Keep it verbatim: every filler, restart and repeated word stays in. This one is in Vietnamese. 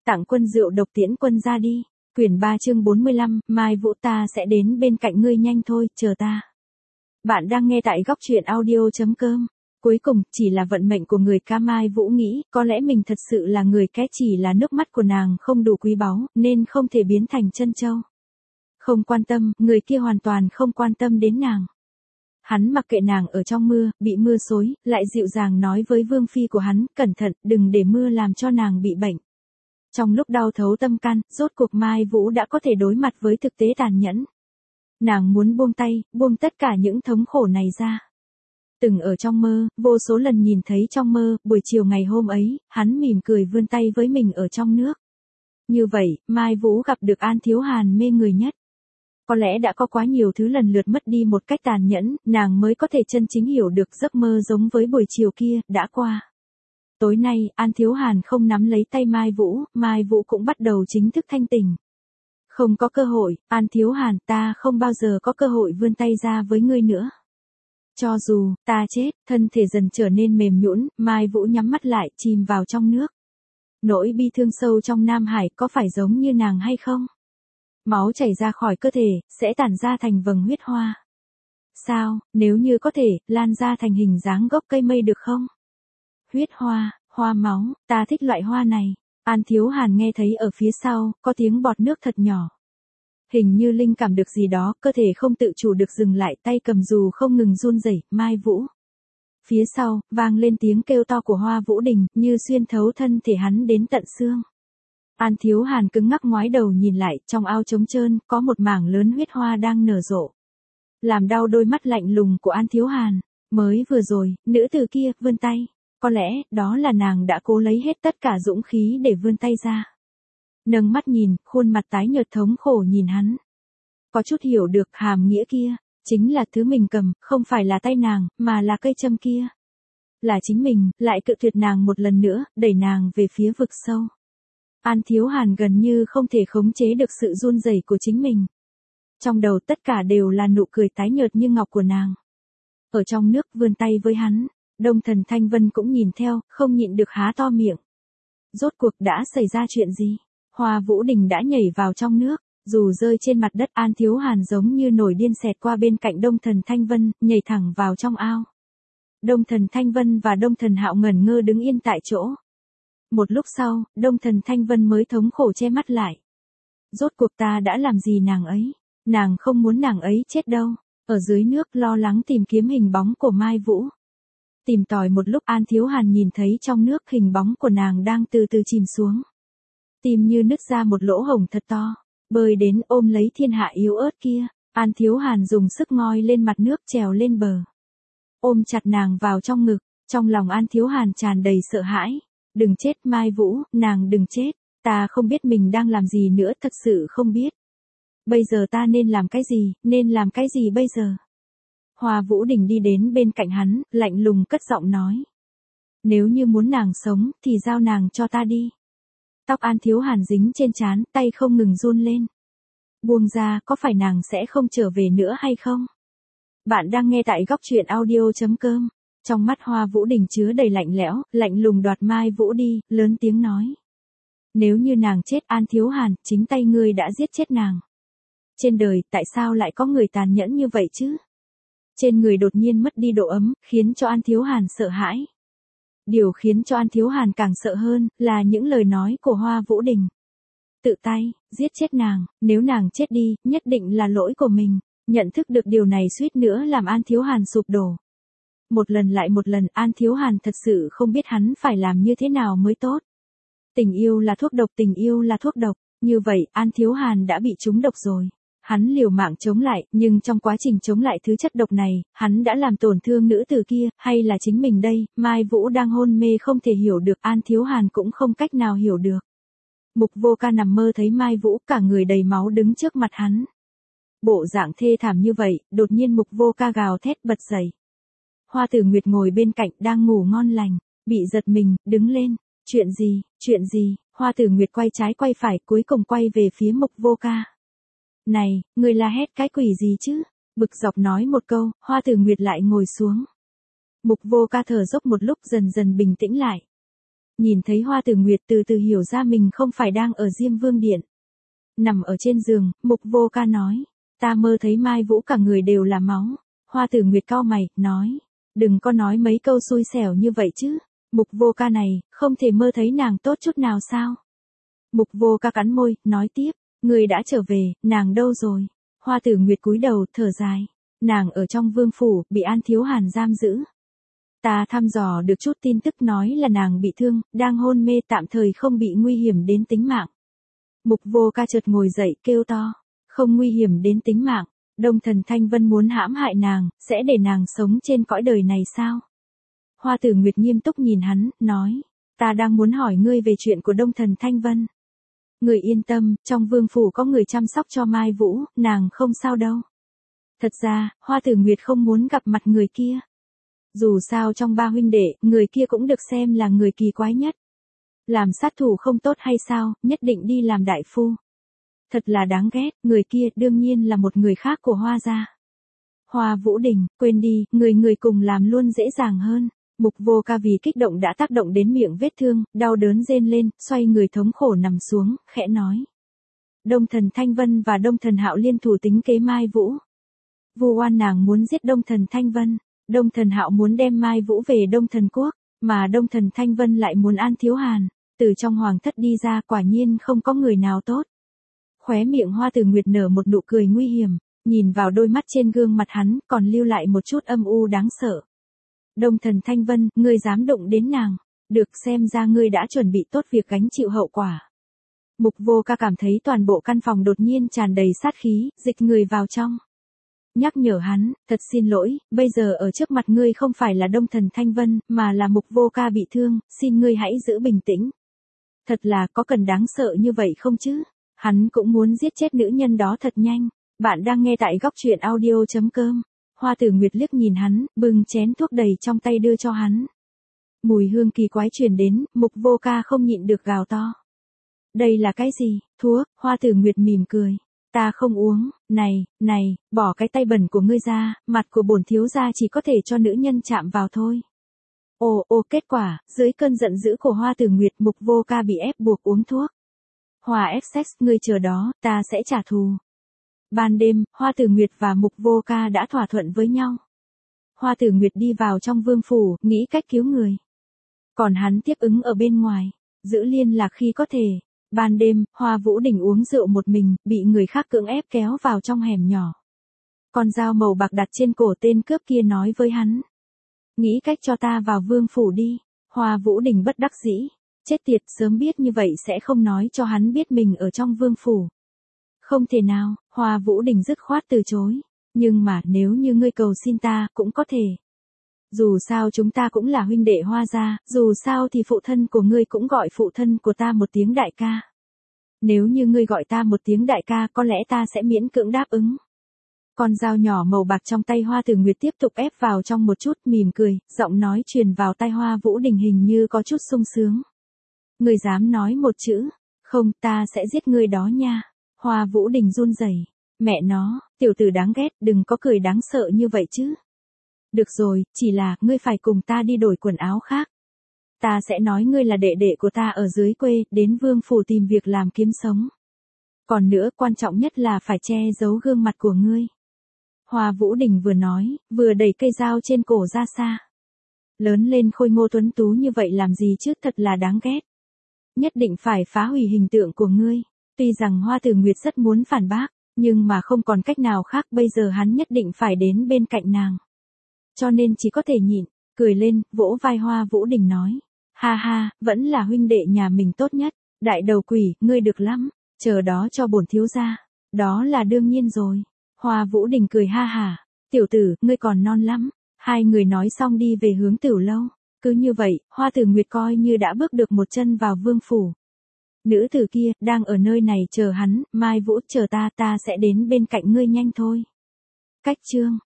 Tặng quân rượu độc tiễn quân ra đi. Quyển ba chương bốn mươi lăm, Mai Vũ ta sẽ đến bên cạnh ngươi nhanh thôi, chờ ta. Bạn đang nghe tại góc truyện audio.com. Cuối cùng, chỉ là vận mệnh của người ca. Mai Vũ nghĩ, có lẽ mình thật sự là người ké, chỉ là nước mắt của nàng không đủ quý báu, nên không thể biến thành chân châu. Không quan tâm, người kia hoàn toàn không quan tâm đến nàng. Hắn mặc kệ nàng ở trong mưa, bị mưa xối, lại dịu dàng nói với vương phi của hắn, cẩn thận, đừng để mưa làm cho nàng bị bệnh. Trong lúc đau thấu tâm can, rốt cuộc Mai Vũ đã có thể đối mặt với thực tế tàn nhẫn. Nàng muốn buông tay, buông tất cả những thống khổ này ra. Từng ở trong mơ, vô số lần nhìn thấy trong mơ, buổi chiều ngày hôm ấy, hắn mỉm cười vươn tay với mình ở trong nước. Như vậy, Mai Vũ gặp được An Thiếu Hàn mê người nhất. Có lẽ đã có quá nhiều thứ lần lượt mất đi một cách tàn nhẫn, nàng mới có thể chân chính hiểu được giấc mơ giống với buổi chiều kia, đã qua. Tối nay, An Thiếu Hàn không nắm lấy tay Mai Vũ, Mai Vũ cũng bắt đầu chính thức thanh tỉnh. Không có cơ hội, An Thiếu Hàn, ta không bao giờ có cơ hội vươn tay ra với ngươi nữa. Cho dù, ta chết, thân thể dần trở nên mềm nhũn, Mai Vũ nhắm mắt lại, chìm vào trong nước. Nỗi bi thương sâu trong Nam Hải có phải giống như nàng hay không? Máu chảy ra khỏi cơ thể, sẽ tản ra thành vầng huyết hoa. Sao, nếu như có thể, lan ra thành hình dáng gốc cây mây được không? Huyết hoa, hoa máu, ta thích loại hoa này. An Thiếu Hàn nghe thấy ở phía sau, có tiếng bọt nước thật nhỏ. Hình như linh cảm được gì đó, cơ thể không tự chủ được dừng lại, tay cầm dù không ngừng run rẩy. Mai Vũ. Phía sau, vang lên tiếng kêu to của Hoa Vũ Đình, như xuyên thấu thân thể hắn đến tận xương. An Thiếu Hàn cứng ngắc ngoái đầu nhìn lại, trong ao trống trơn, có một mảng lớn huyết hoa đang nở rộ. Làm đau đôi mắt lạnh lùng của An Thiếu Hàn. Mới vừa rồi, nữ tử kia, vươn tay. Có lẽ, đó là nàng đã cố lấy hết tất cả dũng khí để vươn tay ra. Nâng mắt nhìn, khuôn mặt tái nhợt thống khổ nhìn hắn. Có chút hiểu được hàm nghĩa kia, chính là thứ mình cầm, không phải là tay nàng, mà là cây châm kia. Là chính mình, lại cự tuyệt nàng một lần nữa, đẩy nàng về phía vực sâu. An Thiếu Hàn gần như không thể khống chế được sự run rẩy của chính mình. Trong đầu tất cả đều là nụ cười tái nhợt như ngọc của nàng. Ở trong nước vươn tay với hắn, Đông Thần Thanh Vân cũng nhìn theo, không nhịn được há to miệng. Rốt cuộc đã xảy ra chuyện gì? Hoa Vũ Đình đã nhảy vào trong nước, dù rơi trên mặt đất. An Thiếu Hàn giống như nổi điên xẹt qua bên cạnh Đông Thần Thanh Vân, nhảy thẳng vào trong ao. Đông Thần Thanh Vân và Đông Thần Hạo ngẩn ngơ đứng yên tại chỗ. Một lúc sau, Đông Thần Thanh Vân mới thống khổ che mắt lại. Rốt cuộc ta đã làm gì nàng ấy? Nàng không muốn nàng ấy chết đâu. Ở dưới nước lo lắng tìm kiếm hình bóng của Mai Vũ. Tìm tòi một lúc, An Thiếu Hàn nhìn thấy trong nước hình bóng của nàng đang từ từ chìm xuống. Tim như nứt ra một lỗ hổng thật to. Bơi đến ôm lấy thiên hạ yếu ớt kia. An Thiếu Hàn dùng sức ngoi lên mặt nước trèo lên bờ. Ôm chặt nàng vào trong ngực. Trong lòng An Thiếu Hàn tràn đầy sợ hãi. Đừng chết Mai Vũ, nàng đừng chết. Ta không biết mình đang làm gì nữa, thật sự không biết. Bây giờ ta nên làm cái gì, nên làm cái gì bây giờ? Hoa Vũ Đình đi đến bên cạnh hắn, lạnh lùng cất giọng nói. Nếu như muốn nàng sống, thì giao nàng cho ta đi. Tóc An Thiếu Hàn dính trên trán, tay không ngừng run lên. Buông ra, có phải nàng sẽ không trở về nữa hay không? Bạn đang nghe tại góc truyện audio.com. Trong mắt Hoa Vũ Đình chứa đầy lạnh lẽo, lạnh lùng đoạt Mai Vũ đi, lớn tiếng nói. Nếu như nàng chết, An Thiếu Hàn, chính tay ngươi đã giết chết nàng. Trên đời, tại sao lại có người tàn nhẫn như vậy chứ? Trên người đột nhiên mất đi độ ấm, khiến cho An Thiếu Hàn sợ hãi. Điều khiến cho An Thiếu Hàn càng sợ hơn, là những lời nói của Hoa Vũ Đình. Tự tay, giết chết nàng, nếu nàng chết đi, nhất định là lỗi của mình. Nhận thức được điều này suýt nữa làm An Thiếu Hàn sụp đổ. Một lần lại một lần, An Thiếu Hàn thật sự không biết hắn phải làm như thế nào mới tốt. Tình yêu là thuốc độc, tình yêu là thuốc độc. Như vậy, An Thiếu Hàn đã bị trúng độc rồi. Hắn liều mạng chống lại, nhưng trong quá trình chống lại thứ chất độc này, hắn đã làm tổn thương nữ tử kia, hay là chính mình đây? Mai Vũ đang hôn mê không thể hiểu được, An Thiếu Hàn cũng không cách nào hiểu được. Mục Vô Ca nằm mơ thấy Mai Vũ, cả người đầy máu đứng trước mặt hắn. Bộ dạng thê thảm như vậy, đột nhiên Mục Vô Ca gào thét bật dậy. Hoa Tử Nguyệt ngồi bên cạnh, đang ngủ ngon lành, bị giật mình, đứng lên. Chuyện gì, chuyện gì? Hoa Tử Nguyệt quay trái quay phải, cuối cùng quay về phía Mục Vô Ca. Này, người la hét cái quỷ gì chứ? Bực dọc nói một câu, Hoa Tử Nguyệt lại ngồi xuống. Mục Vô Ca thở dốc một lúc, dần dần bình tĩnh lại. Nhìn thấy Hoa Tử Nguyệt từ từ hiểu ra mình không phải đang ở Diêm Vương Điện. Nằm ở trên giường, Mục Vô Ca nói, ta mơ thấy Mai Vũ cả người đều là máu. Hoa Tử Nguyệt cau mày, nói, đừng có nói mấy câu xui xẻo như vậy chứ. Mục Vô Ca này, không thể mơ thấy nàng tốt chút nào sao? Mục Vô Ca cắn môi, nói tiếp, người đã trở về, nàng đâu rồi? Hoa Tử Nguyệt cúi đầu, thở dài, nàng ở trong vương phủ, bị An Thiếu Hàn giam giữ. Ta thăm dò được chút tin tức nói là nàng bị thương, đang hôn mê tạm thời không bị nguy hiểm đến tính mạng. Mục Vô Ca chợt ngồi dậy kêu to, không nguy hiểm đến tính mạng, Đông Thần Thanh Vân muốn hãm hại nàng, sẽ để nàng sống trên cõi đời này sao? Hoa Tử Nguyệt nghiêm túc nhìn hắn, nói, ta đang muốn hỏi ngươi về chuyện của Đông Thần Thanh Vân. Người yên tâm, trong vương phủ có người chăm sóc cho Mai Vũ, nàng không sao đâu. Thật ra, Hoa Tử Nguyệt không muốn gặp mặt người kia. Dù sao trong ba huynh đệ, người kia cũng được xem là người kỳ quái nhất. Làm sát thủ không tốt hay sao, nhất định đi làm đại phu. Thật là đáng ghét, người kia đương nhiên là một người khác của Hoa gia. Hoa Vũ Đình, quên đi, người người cùng làm luôn dễ dàng hơn. Mục Vô Ca vì kích động đã tác động đến miệng vết thương, đau đớn rên lên, xoay người thống khổ nằm xuống, khẽ nói. Đông Thần Thanh Vân và Đông Thần Hạo liên thủ tính kế Mai Vũ. Vu oan nàng muốn giết Đông Thần Thanh Vân, Đông Thần Hạo muốn đem Mai Vũ về Đông Thần Quốc, mà Đông Thần Thanh Vân lại muốn An Thiếu Hàn. Từ trong hoàng thất đi ra quả nhiên không có người nào tốt. Khóe miệng Hoa Tử Nguyệt nở một nụ cười nguy hiểm, nhìn vào đôi mắt trên gương mặt hắn còn lưu lại một chút âm u đáng sợ. Đông Thần Thanh Vân, ngươi dám đụng đến nàng, được xem ra ngươi đã chuẩn bị tốt việc gánh chịu hậu quả. Mục Vô Ca cảm thấy toàn bộ căn phòng đột nhiên tràn đầy sát khí, dịch người vào trong. Nhắc nhở hắn, thật xin lỗi, bây giờ ở trước mặt ngươi không phải là Đông Thần Thanh Vân, mà là Mục Vô Ca bị thương, xin ngươi hãy giữ bình tĩnh. Thật là có cần đáng sợ như vậy không chứ? Hắn cũng muốn giết chết nữ nhân đó thật nhanh. Bạn đang nghe tại góc truyện audio chấm com. Hoa Tử Nguyệt liếc nhìn hắn, bưng chén thuốc đầy trong tay đưa cho hắn. Mùi hương kỳ quái truyền đến, Mục Vô Ca không nhịn được gào to. Đây là cái gì? Thuốc? Hoa Tử Nguyệt mỉm cười. Ta không uống, này, này, bỏ cái tay bẩn của ngươi ra, mặt của bổn thiếu gia chỉ có thể cho nữ nhân chạm vào thôi. Ồ ô kết quả, dưới cơn giận dữ của Hoa Tử Nguyệt, Mục Vô Ca bị ép buộc uống thuốc. Hòa ép sex, ngươi chờ đó, ta sẽ trả thù. Ban đêm, Hoa Tử Nguyệt và Mục Vô Ca đã thỏa thuận với nhau. Hoa Tử Nguyệt đi vào trong vương phủ, nghĩ cách cứu người. Còn hắn tiếp ứng ở bên ngoài, giữ liên lạc khi có thể. Ban đêm, Hoa Vũ Đình uống rượu một mình, bị người khác cưỡng ép kéo vào trong hẻm nhỏ. Con dao màu bạc đặt trên cổ tên cướp kia nói với hắn. Nghĩ cách cho ta vào vương phủ đi. Hoa Vũ Đình bất đắc dĩ. Chết tiệt, sớm biết như vậy sẽ không nói cho hắn biết mình ở trong vương phủ. Không thể nào, Hoa Vũ Đình dứt khoát từ chối. Nhưng mà nếu như ngươi cầu xin ta, cũng có thể. Dù sao chúng ta cũng là huynh đệ Hoa gia, dù sao thì phụ thân của ngươi cũng gọi phụ thân của ta một tiếng đại ca. Nếu như ngươi gọi ta một tiếng đại ca có lẽ ta sẽ miễn cưỡng đáp ứng. Con dao nhỏ màu bạc trong tay Hoa Tử Nguyệt tiếp tục ép vào trong một chút, mỉm cười, giọng nói truyền vào tai Hoa Vũ Đình hình như có chút sung sướng. Ngươi dám nói một chữ, không ta sẽ giết ngươi đó nha. Hoa Vũ Đình run rẩy. Mẹ nó, tiểu tử đáng ghét, đừng có cười đáng sợ như vậy chứ. Được rồi, chỉ là, ngươi phải cùng ta đi đổi quần áo khác. Ta sẽ nói ngươi là đệ đệ của ta ở dưới quê, đến vương phủ tìm việc làm kiếm sống. Còn nữa, quan trọng nhất là phải che giấu gương mặt của ngươi. Hoa Vũ Đình vừa nói, vừa đẩy cây dao trên cổ ra xa. Lớn lên khôi ngô tuấn tú như vậy làm gì chứ, thật là đáng ghét. Nhất định phải phá hủy hình tượng của ngươi. Tuy rằng Hoa Tử Nguyệt rất muốn phản bác, nhưng mà không còn cách nào khác, bây giờ hắn nhất định phải đến bên cạnh nàng. Cho nên chỉ có thể nhịn, cười lên, vỗ vai Hoa Vũ Đình nói. Ha ha, vẫn là huynh đệ nhà mình tốt nhất. Đại đầu quỷ, ngươi được lắm, chờ đó cho bổn thiếu gia. Đó là đương nhiên rồi. Hoa Vũ Đình cười ha hả. Tiểu tử, ngươi còn non lắm. Hai người nói xong đi về hướng tiểu lâu. Cứ như vậy, Hoa Tử Nguyệt coi như đã bước được một chân vào vương phủ. Nữ tử kia, đang ở nơi này chờ hắn, Mai Vũ chờ ta, ta sẽ đến bên cạnh ngươi nhanh thôi. Cách chương